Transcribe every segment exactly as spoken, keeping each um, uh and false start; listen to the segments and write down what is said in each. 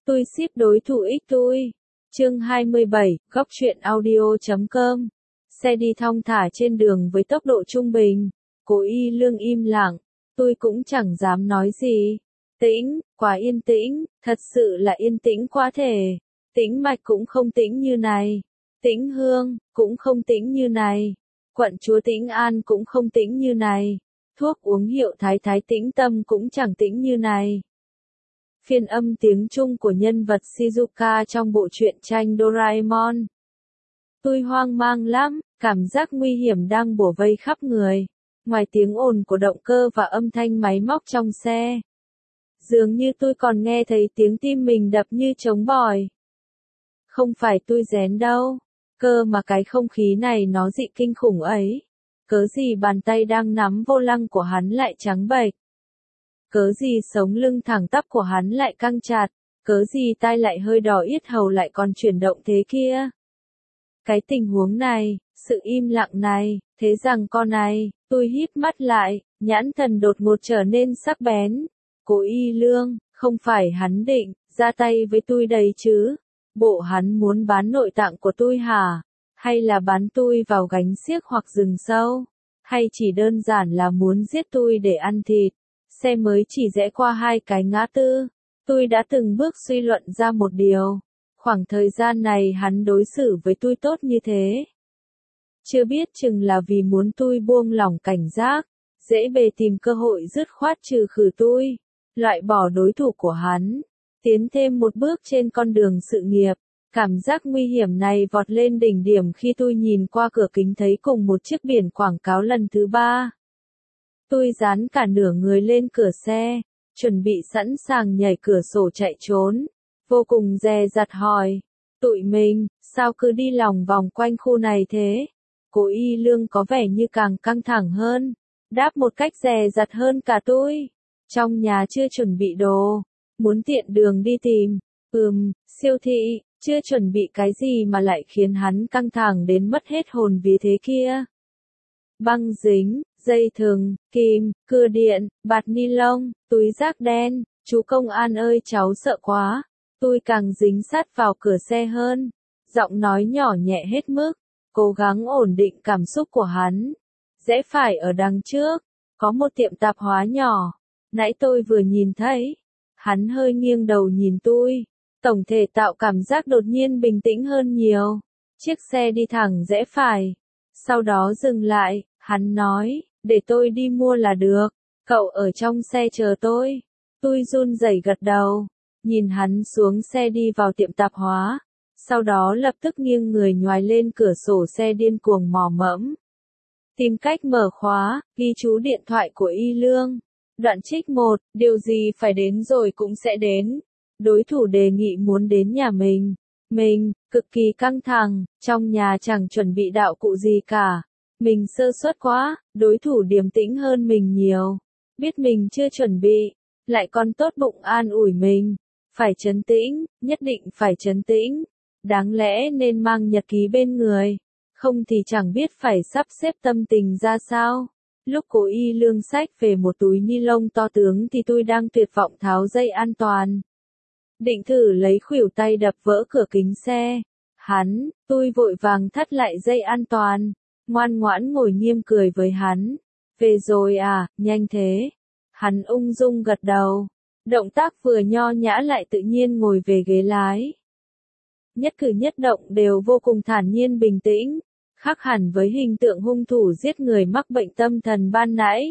Tôi ship đối thủ ích tôi. Chương hai mươi bảy, góc truyện audio chấm com. Xe đi thong thả trên đường với tốc độ trung bình. Cố Y Lương im lặng. Tôi cũng chẳng dám nói gì. Tĩnh, quá yên tĩnh, thật sự là yên tĩnh quá thể. Tĩnh Mạch cũng không tĩnh như này. Tĩnh Hương, cũng không tĩnh như này. Quận chúa Tĩnh An cũng không tĩnh như này. Thuốc uống hiệu Thái Thái Tĩnh Tâm cũng chẳng tĩnh như này. Phiên âm tiếng Trung của nhân vật Shizuka trong bộ truyện tranh Doraemon. Tôi hoang mang lắm, cảm giác nguy hiểm đang bủa vây khắp người. Ngoài tiếng ồn của động cơ và âm thanh máy móc trong xe, dường như tôi còn nghe thấy tiếng tim mình đập như trống bỏi. Không phải tôi rén đâu, cơ mà cái không khí này nó dị kinh khủng ấy. Cớ gì bàn tay đang nắm vô lăng của hắn lại trắng bệch? Cớ gì sống lưng thẳng tắp của hắn lại căng chặt? Cớ gì tai lại hơi đỏ yết hầu lại còn chuyển động thế kia? Cái tình huống này, sự im lặng này, thế rằng con này, tôi híp mắt lại, nhãn thần đột ngột trở nên sắc bén. Cố Y Lương, không phải hắn định ra tay với tôi đấy chứ? Bộ hắn muốn bán nội tạng của tôi hả? Hay là bán tôi vào gánh xiếc hoặc rừng sâu? Hay chỉ đơn giản là muốn giết tôi để ăn thịt? Xe mới chỉ rẽ qua hai cái ngã tư. Tôi đã từng bước suy luận ra một điều. Khoảng thời gian này hắn đối xử với tôi tốt như thế. Chưa biết chừng là vì muốn tôi buông lỏng cảnh giác, dễ bề tìm cơ hội dứt khoát trừ khử tôi, loại bỏ đối thủ của hắn, tiến thêm một bước trên con đường sự nghiệp. Cảm giác nguy hiểm này vọt lên đỉnh điểm khi tôi nhìn qua cửa kính thấy cùng một chiếc biển quảng cáo lần thứ ba. Tôi dán cả nửa người lên cửa xe, chuẩn bị sẵn sàng nhảy cửa sổ chạy trốn. Vô cùng dè dặt hỏi, tụi mình, sao cứ đi lòng vòng quanh khu này thế? Cố Y Lương có vẻ như càng căng thẳng hơn, đáp một cách dè dặt hơn cả tôi. Trong nhà chưa chuẩn bị đồ, muốn tiện đường đi tìm. Ừm, siêu thị, chưa chuẩn bị cái gì mà lại khiến hắn căng thẳng đến mất hết hồn vía thế kia. Băng dính, dây thừng, kìm, cưa điện, bạt ni lông, túi rác đen. Chú công an ơi, cháu sợ quá. Tôi càng dính sát vào cửa xe hơn, giọng nói nhỏ nhẹ hết mức, cố gắng ổn định cảm xúc của hắn. Rẽ phải ở đằng trước, có một tiệm tạp hóa nhỏ, nãy tôi vừa nhìn thấy. Hắn hơi nghiêng đầu nhìn tôi, tổng thể tạo cảm giác đột nhiên bình tĩnh hơn nhiều. Chiếc xe đi thẳng rẽ phải, sau đó dừng lại, hắn nói, để tôi đi mua là được, cậu ở trong xe chờ tôi. Tôi run rẩy gật đầu. Nhìn hắn xuống xe đi vào tiệm tạp hóa, sau đó lập tức nghiêng người nhoài lên cửa sổ xe điên cuồng mò mẫm. Tìm cách mở khóa, ghi chú điện thoại của Y Lương. Đoạn trích một, điều gì phải đến rồi cũng sẽ đến. Đối thủ đề nghị muốn đến nhà mình. Mình, cực kỳ căng thẳng, trong nhà chẳng chuẩn bị đạo cụ gì cả. Mình sơ suất quá, đối thủ điềm tĩnh hơn mình nhiều. Biết mình chưa chuẩn bị, lại còn tốt bụng an ủi mình. Phải trấn tĩnh, nhất định phải trấn tĩnh. Đáng lẽ nên mang nhật ký bên người. Không thì chẳng biết phải sắp xếp tâm tình ra sao. Lúc Cố Y Lương xách về một túi ni lông to tướng thì tôi đang tuyệt vọng tháo dây an toàn. Định thử lấy khuỷu tay đập vỡ cửa kính xe. Hắn, tôi vội vàng thắt lại dây an toàn. Ngoan ngoãn ngồi nghiêm cười với hắn. Về rồi à, nhanh thế. Hắn ung dung gật đầu. Động tác vừa nho nhã lại tự nhiên ngồi về ghế lái. Nhất cử nhất động đều vô cùng thản nhiên bình tĩnh, khác hẳn với hình tượng hung thủ giết người mắc bệnh tâm thần ban nãy.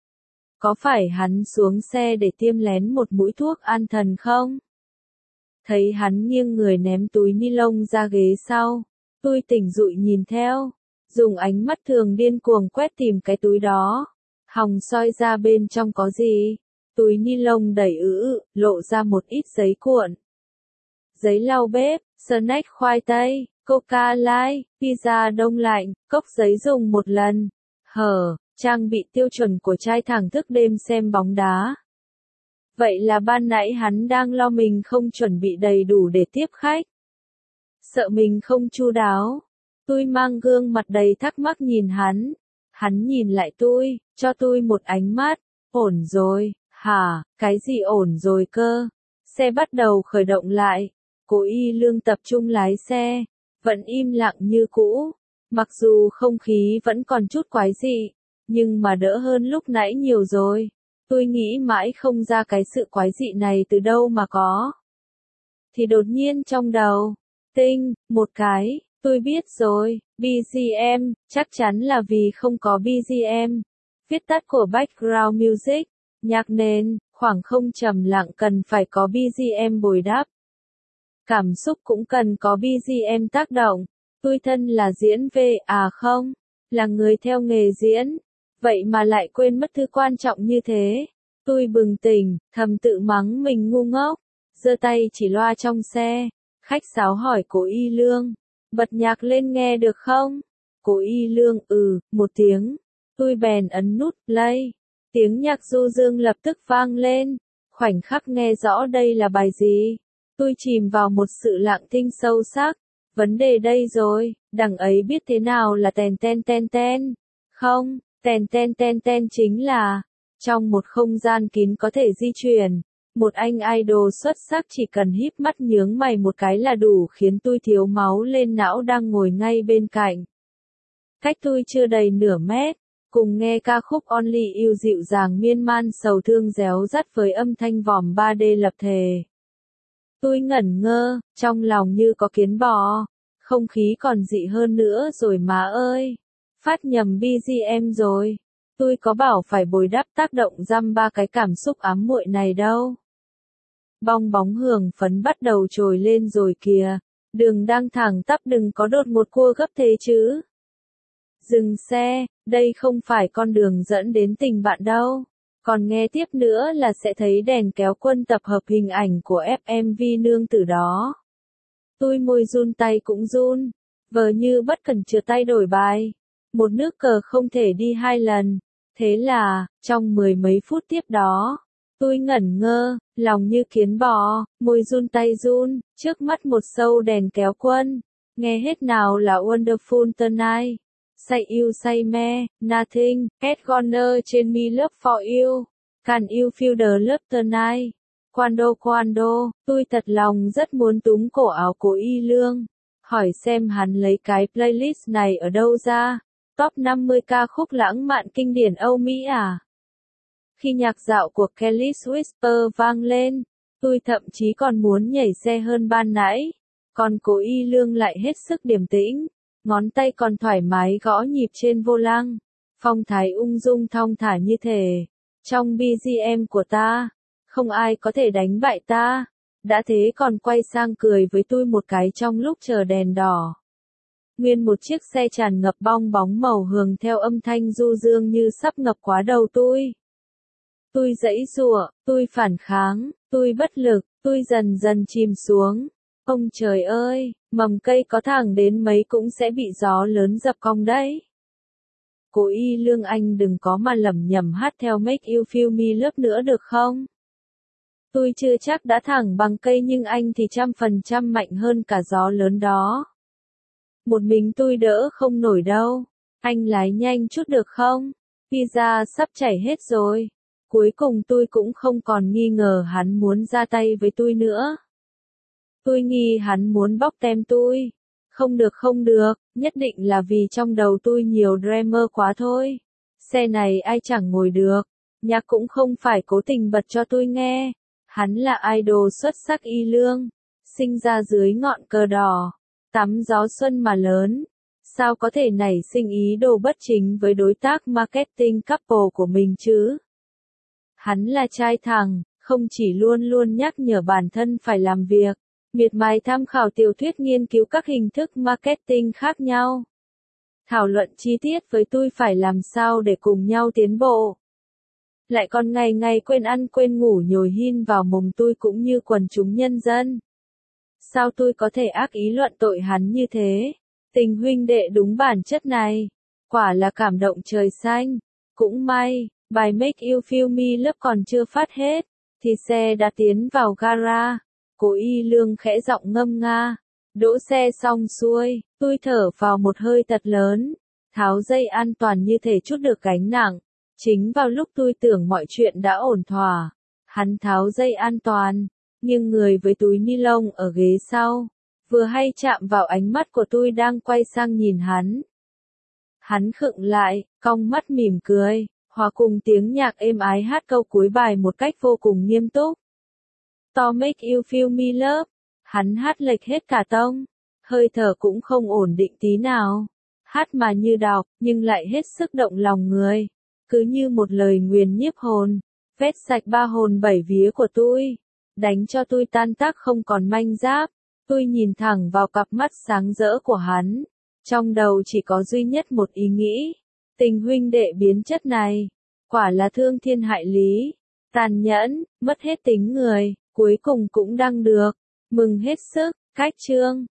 Có phải hắn xuống xe để tiêm lén một mũi thuốc an thần không? Thấy hắn nghiêng người ném túi ni lông ra ghế sau, tôi tỉnh dụi nhìn theo, dùng ánh mắt thường điên cuồng quét tìm cái túi đó. Hòng soi ra bên trong có gì. Túi ni lông đầy ứ, lộ ra một ít giấy cuộn. Giấy lau bếp, snack khoai tây, coca light, pizza đông lạnh, cốc giấy dùng một lần. Hở, trang bị tiêu chuẩn của trai thẳng thức đêm xem bóng đá. Vậy là ban nãy hắn đang lo mình không chuẩn bị đầy đủ để tiếp khách. Sợ mình không chu đáo. Tôi mang gương mặt đầy thắc mắc nhìn hắn. Hắn nhìn lại tôi, cho tôi một ánh mắt. Ổn rồi. Hả, cái gì ổn rồi cơ? Xe bắt đầu khởi động lại. Cố Y Lương tập trung lái xe. Vẫn im lặng như cũ. Mặc dù không khí vẫn còn chút quái dị. Nhưng mà đỡ hơn lúc nãy nhiều rồi. Tôi nghĩ mãi không ra cái sự quái dị này từ đâu mà có. Thì đột nhiên trong đầu. Tinh, một cái. Tôi biết rồi, bê giê em, chắc chắn là vì không có bê giê em. Viết tắt của Background Music, nhạc nền, khoảng không trầm lặng cần phải có bê giê em bồi đắp. Cảm xúc cũng cần có bê giê em tác động. Tôi thân là diễn viên, à không, là người theo nghề diễn. Vậy mà lại quên mất thứ quan trọng như thế. Tôi bừng tỉnh, thầm tự mắng mình ngu ngốc. Giơ tay chỉ loa trong xe. Khách sáo hỏi Cố Y Lương. Bật nhạc lên nghe được không? Cố Y Lương, ừ, một tiếng. Tôi bèn ấn nút play. Tiếng nhạc du dương lập tức vang lên. Khoảnh khắc nghe rõ đây là bài gì. Tôi chìm vào một sự lặng thinh sâu sắc. Vấn đề đây rồi, đằng ấy biết thế nào là tèn ten ten ten. Không, tèn ten ten ten chính là, trong một không gian kín có thể di chuyển. Một anh idol xuất sắc chỉ cần híp mắt nhướng mày một cái là đủ khiến tôi thiếu máu lên não đang ngồi ngay bên cạnh. Cách tôi chưa đầy nửa mét, cùng nghe ca khúc Only You dịu dàng miên man sầu thương réo rắt với âm thanh vòm ba D lập thể. Tôi ngẩn ngơ, trong lòng như có kiến bò, không khí còn dị hơn nữa rồi má ơi. Phát nhầm bê giê em rồi. Tôi có bảo phải bồi đắp tác động dăm ba cái cảm xúc ám muội này đâu. Bong bóng hưởng phấn bắt đầu trồi lên rồi kìa. Đường đang thẳng tắp đừng có đột một cua gấp thế chứ. Dừng xe, đây không phải con đường dẫn đến tình bạn đâu. Còn nghe tiếp nữa là sẽ thấy đèn kéo quân tập hợp hình ảnh của ép em vê nương tử đó. Tôi môi run tay cũng run. Vờ như bất cần chừa tay đổi bài. Một nước cờ không thể đi hai lần. Thế là, trong mười mấy phút tiếp đó, tôi ngẩn ngơ, lòng như kiến bò, môi run tay run, trước mắt một show đèn kéo quân. Nghe hết nào là Wonderful Tonight, Say You Say Me, Nothing, Ed Goner trên Me Love For You, Can You Feel The Love Tonight, Quando Quando. Tôi thật lòng rất muốn túm cổ áo Cố Y Lương, hỏi xem hắn lấy cái playlist này ở đâu ra. Top năm mươi ca khúc lãng mạn kinh điển Âu Mỹ à? Khi nhạc dạo của Kelly's Whisper vang lên, tôi thậm chí còn muốn nhảy xe hơn ban nãy. Còn Cố Y Lương lại hết sức điềm tĩnh, ngón tay còn thoải mái gõ nhịp trên vô lăng. Phong thái ung dung thong thả như thể. Trong bê giê em của ta, không ai có thể đánh bại ta. Đã thế còn quay sang cười với tôi một cái trong lúc chờ đèn đỏ. Nguyên một chiếc xe tràn ngập bong bóng màu hường theo âm thanh du dương như sắp ngập quá đầu tôi. Tôi giãy giụa, tôi phản kháng, tôi bất lực, tôi dần dần chìm xuống. Ông trời ơi, mầm cây có thẳng đến mấy cũng sẽ bị gió lớn dập cong đấy. Cố Y Lương anh đừng có mà lẩm nhẩm hát theo Make You Feel Me Love nữa được không? Tôi chưa chắc đã thẳng bằng cây nhưng anh thì trăm phần trăm mạnh hơn cả gió lớn đó. Một mình tôi đỡ không nổi đâu. Anh lái nhanh chút được không? Pizza sắp chảy hết rồi. Cuối cùng tôi cũng không còn nghi ngờ hắn muốn ra tay với tôi nữa. Tôi nghi hắn muốn bóc tem tôi. Không được không được, nhất định là vì trong đầu tôi nhiều drama quá thôi. Xe này ai chẳng ngồi được. Nhạc cũng không phải cố tình bật cho tôi nghe. Hắn là idol xuất sắc Y Lương. Sinh ra dưới ngọn cờ đỏ. Tắm gió xuân mà lớn. Sao có thể nảy sinh ý đồ bất chính với đối tác marketing couple của mình chứ? Hắn là trai thẳng, không chỉ luôn luôn nhắc nhở bản thân phải làm việc, miệt mài tham khảo tiểu thuyết nghiên cứu các hình thức marketing khác nhau. Thảo luận chi tiết với tôi phải làm sao để cùng nhau tiến bộ. Lại còn ngày ngày quên ăn quên ngủ nhồi hin vào mồm tôi cũng như quần chúng nhân dân. Sao tôi có thể ác ý luận tội hắn như thế? Tình huynh đệ đúng bản chất này. Quả là cảm động trời xanh. Cũng may, bài Make You Feel Me Love còn chưa phát hết. Thì xe đã tiến vào gara. Cố Y Lương khẽ giọng ngâm nga. Đỗ xe xong xuôi, tôi thở vào một hơi thật lớn. Tháo dây an toàn như thể chút được gánh nặng. Chính vào lúc tôi tưởng mọi chuyện đã ổn thỏa. Hắn tháo dây an toàn. nghiêng người với túi ni lông ở ghế sau, vừa hay chạm vào ánh mắt của tôi đang quay sang nhìn hắn. Hắn khựng lại, cong mắt mỉm cười, hòa cùng tiếng nhạc êm ái hát câu cuối bài một cách vô cùng nghiêm túc. To make you feel me love. Hắn hát lệch hết cả tông, hơi thở cũng không ổn định tí nào. Hát mà như đọc, nhưng lại hết sức động lòng người. Cứ như một lời nguyền nhiếp hồn, vét sạch ba hồn bảy vía của tôi, đánh cho tôi tan tác không còn manh giáp. Tôi nhìn thẳng vào cặp mắt sáng rỡ của hắn, trong đầu chỉ có duy nhất một ý nghĩ. Tình huynh đệ biến chất này, quả là thương thiên hại lý, tàn nhẫn, mất hết tính người, cuối cùng cũng đăng được. Mừng hết sức, cách chương.